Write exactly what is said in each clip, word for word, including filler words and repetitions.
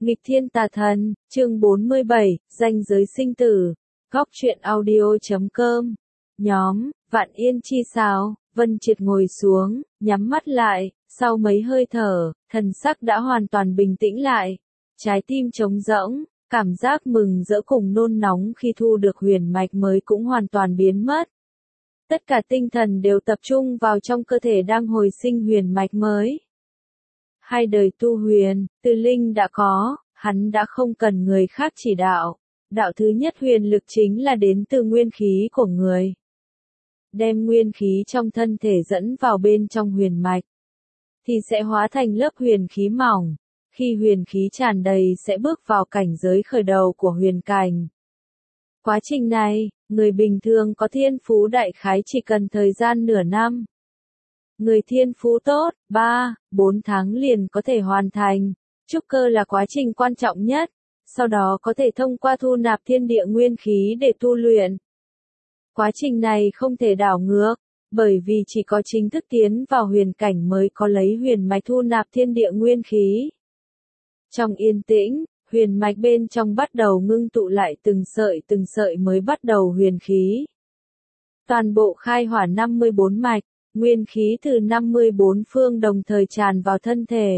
Nghịch thiên tà thần, chương bốn mươi bảy, ranh giới sinh tử. Góc truyện audio chấm com. Nhóm, Vạn Yên chi sao, Vân Triệt ngồi xuống, nhắm mắt lại, sau mấy hơi thở, thần sắc đã hoàn toàn bình tĩnh lại. Trái tim trống rỗng, cảm giác mừng rỡ cùng nôn nóng khi thu được huyền mạch mới cũng hoàn toàn biến mất. Tất cả tinh thần đều tập trung vào trong cơ thể đang hồi sinh huyền mạch mới. Hai đời tu huyền, từ linh đã có, hắn đã không cần người khác chỉ đạo. Đạo thứ nhất huyền lực chính là đến từ nguyên khí của người. Đem nguyên khí trong thân thể dẫn vào bên trong huyền mạch, thì sẽ hóa thành lớp huyền khí mỏng. Khi huyền khí tràn đầy sẽ bước vào cảnh giới khởi đầu của huyền cảnh. Quá trình này, người bình thường có thiên phú đại khái chỉ cần thời gian nửa năm. Người thiên phú tốt, ba, bốn tháng liền có thể hoàn thành. Trúc cơ là quá trình quan trọng nhất, sau đó có thể thông qua thu nạp thiên địa nguyên khí để tu luyện. Quá trình này không thể đảo ngược, bởi vì chỉ có chính thức tiến vào huyền cảnh mới có lấy huyền mạch thu nạp thiên địa nguyên khí. Trong yên tĩnh, huyền mạch bên trong bắt đầu ngưng tụ lại từng sợi từng sợi mới bắt đầu huyền khí. Toàn bộ khai hỏa năm mươi bốn mạch, nguyên khí từ năm mươi bốn phương đồng thời tràn vào thân thể.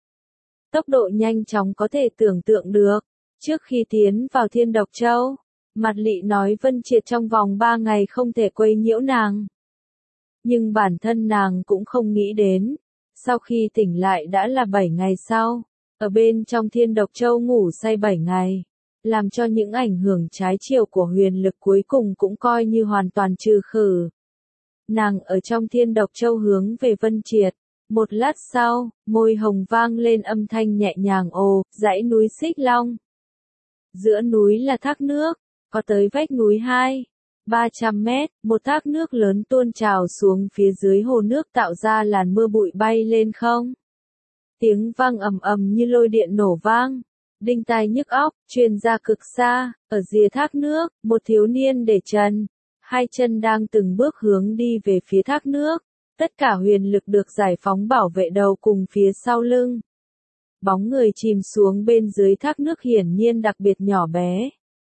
Tốc độ nhanh chóng có thể tưởng tượng được. Trước khi tiến vào Thiên Độc Châu, Mạt Lị nói Vân Triệt trong vòng ba ngày không thể quấy nhiễu nàng. Nhưng bản thân nàng cũng không nghĩ đến, sau khi tỉnh lại đã là bảy ngày sau, ở bên trong Thiên Độc Châu ngủ say bảy ngày, làm cho những ảnh hưởng trái chiều của huyền lực cuối cùng cũng coi như hoàn toàn trừ khử. Nàng ở trong Thiên Độc Châu hướng về Vân Triệt. Một lát sau, môi hồng vang lên âm thanh nhẹ nhàng ồ, dãy núi Xích Long. Giữa núi là thác nước, có tới vách núi hai, ba trăm mét, một thác nước lớn tuôn trào xuống phía dưới hồ nước tạo ra làn mưa bụi bay lên không. Tiếng vang ầm ầm như lôi điện nổ vang, đinh tai nhức óc, truyền ra cực xa, ở rìa thác nước, một thiếu niên để trần, hai chân đang từng bước hướng đi về phía thác nước. Tất cả huyền lực được giải phóng bảo vệ đầu cùng phía sau lưng. Bóng người chìm xuống bên dưới thác nước hiển nhiên đặc biệt nhỏ bé.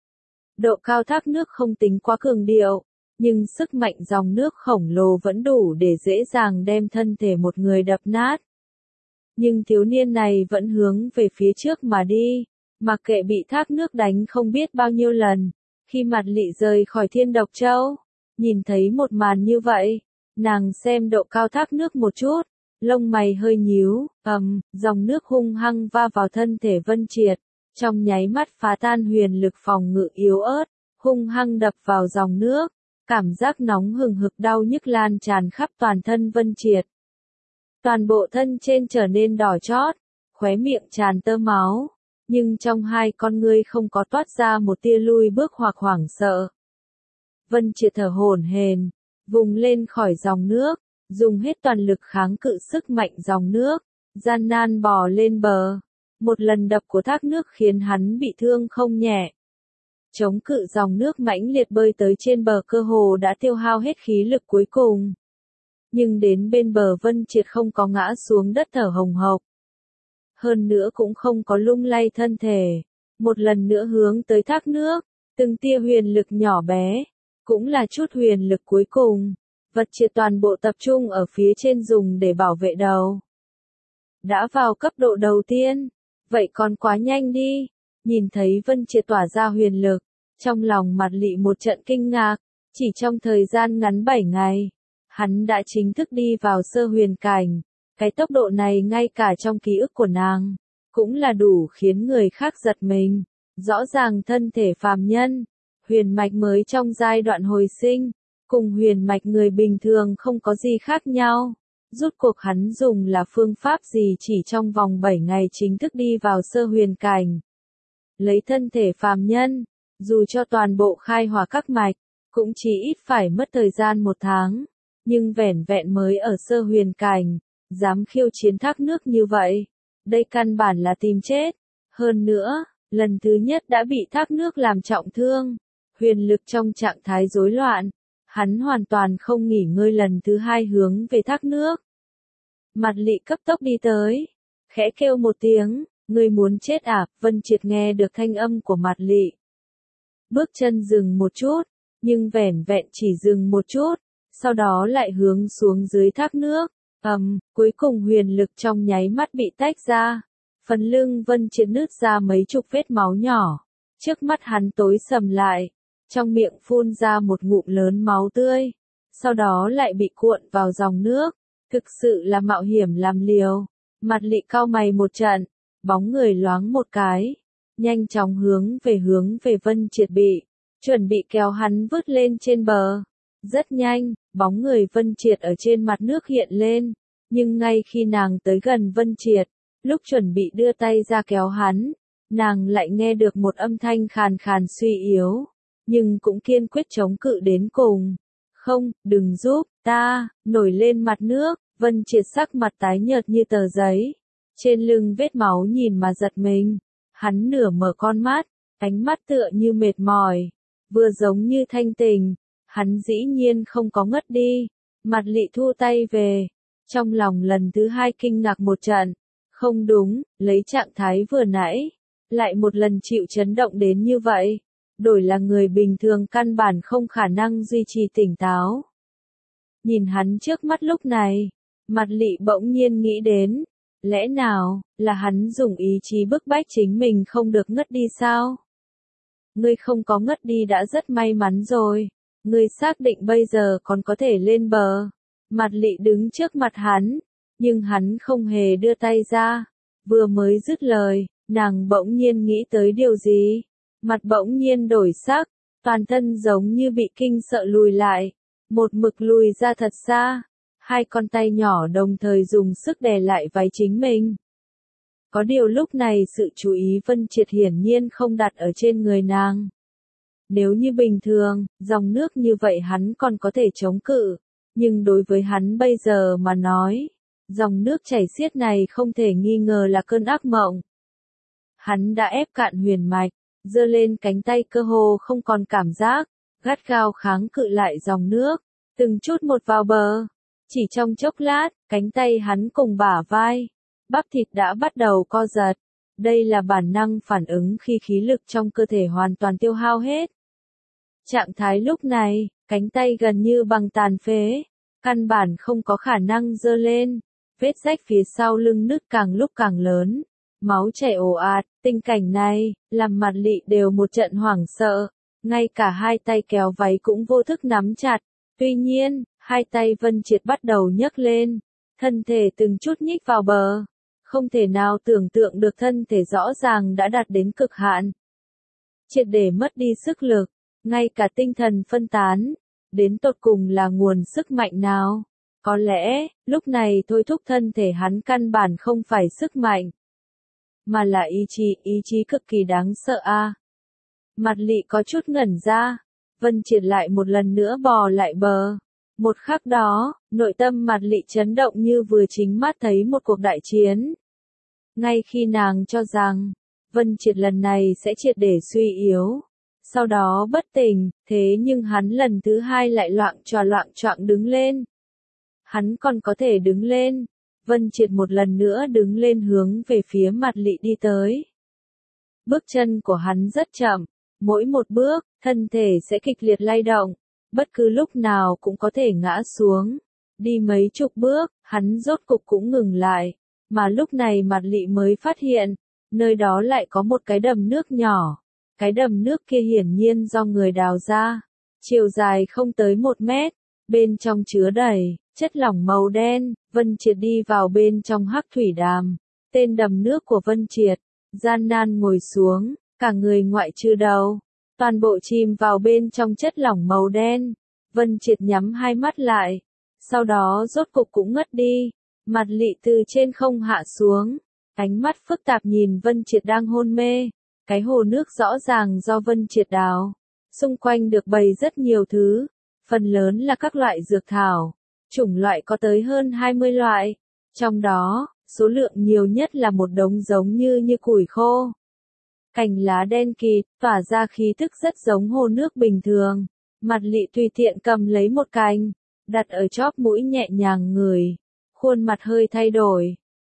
Độ cao thác nước không tính quá cường điệu, nhưng sức mạnh dòng nước khổng lồ vẫn đủ để dễ dàng đem thân thể một người đập nát. Nhưng thiếu niên này vẫn hướng về phía trước mà đi, mặc kệ bị thác nước đánh không biết bao nhiêu lần. Khi Mạt Lị rời khỏi Thiên Độc Châu, nhìn thấy một màn như vậy. Nàng xem độ cao thác nước một chút, lông mày hơi nhíu, ầm, dòng nước hung hăng va vào thân thể Vân Triệt, trong nháy mắt phá tan huyền lực phòng ngự yếu ớt, hung hăng đập vào dòng nước, cảm giác nóng hừng hực đau nhức lan tràn khắp toàn thân Vân Triệt. Toàn bộ thân trên trở nên đỏ chót, khóe miệng tràn tơ máu, nhưng trong hai con ngươi không có toát ra một tia lui bước hoặc hoảng sợ. Vân Triệt thở hổn hển, vùng lên khỏi dòng nước, dùng hết toàn lực kháng cự sức mạnh dòng nước, gian nan bò lên bờ. Một lần đập của thác nước khiến hắn bị thương không nhẹ. Chống cự dòng nước mãnh liệt bơi tới trên bờ cơ hồ đã tiêu hao hết khí lực cuối cùng. Nhưng đến bên bờ Vân Triệt không có ngã xuống đất thở hồng hộc. Hơn nữa cũng không có lung lay thân thể. Một lần nữa hướng tới thác nước, từng tia huyền lực nhỏ bé. Cũng là chút huyền lực cuối cùng, Vật Triệt toàn bộ tập trung ở phía trên dùng để bảo vệ đầu. Đã vào cấp độ đầu tiên, vậy còn quá nhanh đi, nhìn thấy Vân Triệt tỏa ra huyền lực, trong lòng Mạt Lị một trận kinh ngạc, chỉ trong thời gian ngắn bảy ngày, hắn đã chính thức đi vào sơ huyền cảnh, cái tốc độ này ngay cả trong ký ức của nàng, cũng là đủ khiến người khác giật mình, rõ ràng thân thể phàm nhân. Huyền mạch mới trong giai đoạn hồi sinh, cùng huyền mạch người bình thường không có gì khác nhau. Rút cuộc hắn dùng là phương pháp gì chỉ trong vòng bảy ngày chính thức đi vào sơ huyền cảnh. Lấy thân thể phàm nhân, dù cho toàn bộ khai hỏa các mạch, cũng chỉ ít phải mất thời gian một tháng. Nhưng vẻn vẹn mới ở sơ huyền cảnh, dám khiêu chiến thác nước như vậy. Đây căn bản là tìm chết. Hơn nữa, lần thứ nhất đã bị thác nước làm trọng thương. Huyền lực trong trạng thái rối loạn, hắn hoàn toàn không nghỉ ngơi lần thứ hai hướng về thác nước. Mạt Lị cấp tốc đi tới, khẽ kêu một tiếng, Ngươi muốn chết à? Vân Triệt nghe được thanh âm của Mạt Lị. Bước chân dừng một chút, nhưng vẻn vẹn chỉ dừng một chút, sau đó lại hướng xuống dưới thác nước. Ầm, um, cuối cùng huyền lực trong nháy mắt bị tách ra. Phần lưng Vân Triệt nứt ra mấy chục vết máu nhỏ. Trước mắt hắn tối sầm lại, trong miệng phun ra một ngụm lớn máu tươi, sau đó lại bị cuộn vào dòng nước. Thực sự là mạo hiểm làm liều. Mạt Lị cau mày một trận, bóng người loáng một cái, nhanh chóng hướng về hướng về Vân Triệt bị, chuẩn bị kéo hắn vứt lên trên bờ. Rất nhanh, bóng người Vân Triệt ở trên mặt nước hiện lên, nhưng ngay khi nàng tới gần Vân Triệt, lúc chuẩn bị đưa tay ra kéo hắn, nàng lại nghe được một âm thanh khàn khàn suy yếu, nhưng cũng kiên quyết chống cự đến cùng. Không, đừng giúp, ta, nổi lên mặt nước. Vân Triệt sắc mặt tái nhợt như tờ giấy, trên lưng vết máu nhìn mà giật mình. Hắn nửa mở con mắt, ánh mắt tựa như mệt mỏi, vừa giống như thanh tình. Hắn dĩ nhiên không có ngất đi. Mạt Lị thu tay về, trong lòng lần thứ hai kinh ngạc một trận. Không đúng, lấy trạng thái vừa nãy, lại một lần chịu chấn động đến như vậy. Đổi là người bình thường căn bản không khả năng duy trì tỉnh táo. Nhìn hắn trước mắt lúc này, Mạt Lị bỗng nhiên nghĩ đến, lẽ nào là hắn dùng ý chí bức bách chính mình không được ngất đi sao? Ngươi không có ngất đi đã rất may mắn rồi, ngươi xác định bây giờ còn có thể lên bờ. Mạt Lị đứng trước mặt hắn, nhưng hắn không hề đưa tay ra. Vừa mới dứt lời, nàng bỗng nhiên nghĩ tới điều gì, mặt bỗng nhiên đổi sắc, toàn thân giống như bị kinh sợ lùi lại, một mực lùi ra thật xa. Hai con tay nhỏ đồng thời dùng sức đè lại váy chính mình. Có điều lúc này sự chú ý Vân Triệt hiển nhiên không đặt ở trên người nàng. Nếu như bình thường, dòng nước như vậy hắn còn có thể chống cự, nhưng đối với hắn bây giờ mà nói, dòng nước chảy xiết này không thể nghi ngờ là cơn ác mộng. Hắn đã ép cạn huyền mạch, giơ lên cánh tay cơ hồ không còn cảm giác, gắt gao kháng cự lại dòng nước, từng chút một vào bờ. Chỉ trong chốc lát, cánh tay hắn cùng bả vai, bắp thịt đã bắt đầu co giật. Đây là bản năng phản ứng khi khí lực trong cơ thể hoàn toàn tiêu hao hết. Trạng thái lúc này, cánh tay gần như bằng tàn phế, căn bản không có khả năng giơ lên. Vết rách phía sau lưng nứt càng lúc càng lớn, máu chảy ồ ạt. Tình cảnh này làm Mạt Lị đều một trận hoảng sợ, ngay cả hai tay kéo váy cũng vô thức nắm chặt. Tuy nhiên, hai tay Vân Triệt bắt đầu nhấc lên, thân thể từng chút nhích vào bờ. Không thể nào tưởng tượng được thân thể rõ ràng đã đạt đến cực hạn. Triệt để mất đi sức lực, ngay cả tinh thần phân tán, đến tột cùng là nguồn sức mạnh nào? Có lẽ, lúc này thôi thúc thân thể hắn căn bản không phải sức mạnh, mà là ý chí, ý chí cực kỳ đáng sợ a. À. Mạt Lị có chút ngẩn ra, Vân Triệt lại một lần nữa bò lại bờ. Một khắc đó, nội tâm Mạt Lị chấn động như vừa chính mắt thấy một cuộc đại chiến. Ngay khi nàng cho rằng, Vân Triệt lần này sẽ triệt để suy yếu, sau đó bất tỉnh, thế nhưng hắn lần thứ hai lại loạng choạng loạng choạng đứng lên. Hắn còn có thể đứng lên. Vân Triệt một lần nữa đứng lên hướng về phía Mạt Lị đi tới. Bước chân của hắn rất chậm, mỗi một bước, thân thể sẽ kịch liệt lay động, bất cứ lúc nào cũng có thể ngã xuống. Đi mấy chục bước, hắn rốt cục cũng ngừng lại, mà lúc này Mạt Lị mới phát hiện, nơi đó lại có một cái đầm nước nhỏ. Cái đầm nước kia hiển nhiên do người đào ra, chiều dài không tới một mét, bên trong chứa đầy chất lỏng màu đen. Vân Triệt đi vào bên trong hắc thủy đàm, tên đầm nước của Vân Triệt, gian nan ngồi xuống, cả người ngoại trừ đầu, toàn bộ chìm vào bên trong chất lỏng màu đen. Vân Triệt nhắm hai mắt lại, sau đó rốt cục cũng ngất đi. Mạt Lị từ trên không hạ xuống, ánh mắt phức tạp nhìn Vân Triệt đang hôn mê. Cái hồ nước rõ ràng do Vân Triệt đào, xung quanh được bày rất nhiều thứ, phần lớn là các loại dược thảo, chủng loại có tới hơn hai mươi loại, trong đó, số lượng nhiều nhất là một đống giống như như củi khô. Cành lá đen kịt, tỏa ra khí tức rất giống hồ nước bình thường. Mạt Lị tùy tiện cầm lấy một cành, đặt ở chóp mũi nhẹ nhàng ngửi, khuôn mặt hơi thay đổi.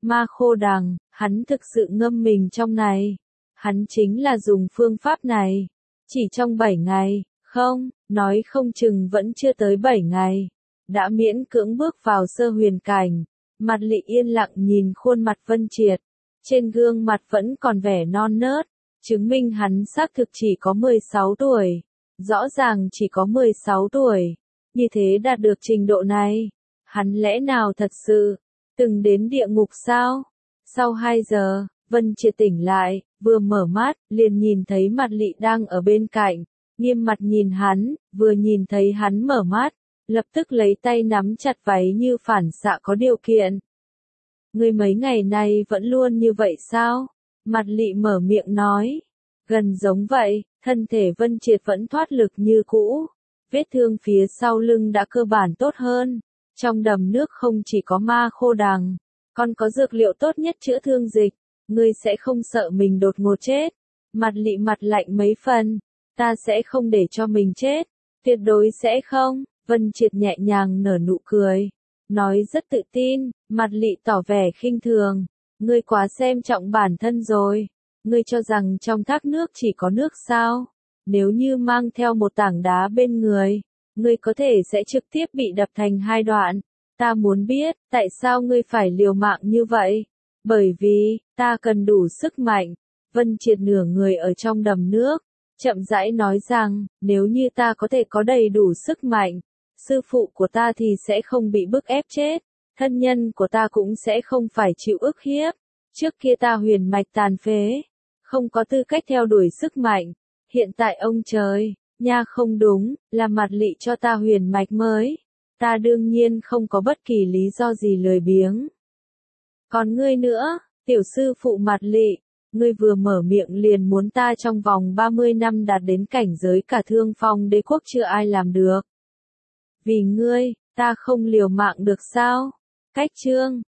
Ma khô đằng, hắn thực sự ngâm mình trong này. Hắn chính là dùng phương pháp này. Chỉ trong bảy ngày, không, nói không chừng vẫn chưa tới bảy ngày. Đã miễn cưỡng bước vào sơ huyền cảnh. Mặt Lị yên lặng nhìn khuôn mặt Vân Triệt. Trên gương mặt vẫn còn vẻ non nớt. Chứng minh hắn xác thực chỉ có mười sáu tuổi. Rõ ràng chỉ có mười sáu tuổi. Như thế đạt được trình độ này. Hắn lẽ nào thật sự từng đến địa ngục sao? Sau hai giờ, Vân Triệt tỉnh lại, vừa mở mắt, liền nhìn thấy mặt Lị đang ở bên cạnh, nghiêm mặt nhìn hắn, vừa nhìn thấy hắn mở mắt, lập tức lấy tay nắm chặt váy như phản xạ có điều kiện. Ngươi mấy ngày nay vẫn luôn như vậy sao? Mặt Lị mở miệng nói. Gần giống vậy, thân thể Vân Triệt vẫn thoát lực như cũ. Vết thương phía sau lưng đã cơ bản tốt hơn. Trong đầm nước không chỉ có ma khô đằng, còn có dược liệu tốt nhất chữa thương dịch. Ngươi sẽ không sợ mình đột ngột chết. Mặt Lị mặt lạnh mấy phần. Ta sẽ không để cho mình chết. Tuyệt đối sẽ không. Vân Triệt nhẹ nhàng nở nụ cười. Nói rất tự tin. Mặt Lị tỏ vẻ khinh thường. Ngươi quá xem trọng bản thân rồi. Ngươi cho rằng trong thác nước chỉ có nước sao? Nếu như mang theo một tảng đá bên người, ngươi có thể sẽ trực tiếp bị đập thành hai đoạn. Ta muốn biết, tại sao ngươi phải liều mạng như vậy? Bởi vì, ta cần đủ sức mạnh. Vân Triệt nửa người ở trong đầm nước, chậm rãi nói rằng, nếu như ta có thể có đầy đủ sức mạnh, sư phụ của ta thì sẽ không bị bức ép chết, thân nhân của ta cũng sẽ không phải chịu ức hiếp. Trước kia ta huyền mạch tàn phế, không có tư cách theo đuổi sức mạnh. Hiện tại ông trời, nha không đúng, là mặt Lị cho ta huyền mạch mới. Ta đương nhiên không có bất kỳ lý do gì lười biếng. Còn ngươi nữa, tiểu sư phụ mặt Lị, ngươi vừa mở miệng liền muốn ta trong vòng ba mươi năm đạt đến cảnh giới cả Thương Phong đế quốc chưa ai làm được. Vì ngươi, ta không liều mạng được sao? Cách chương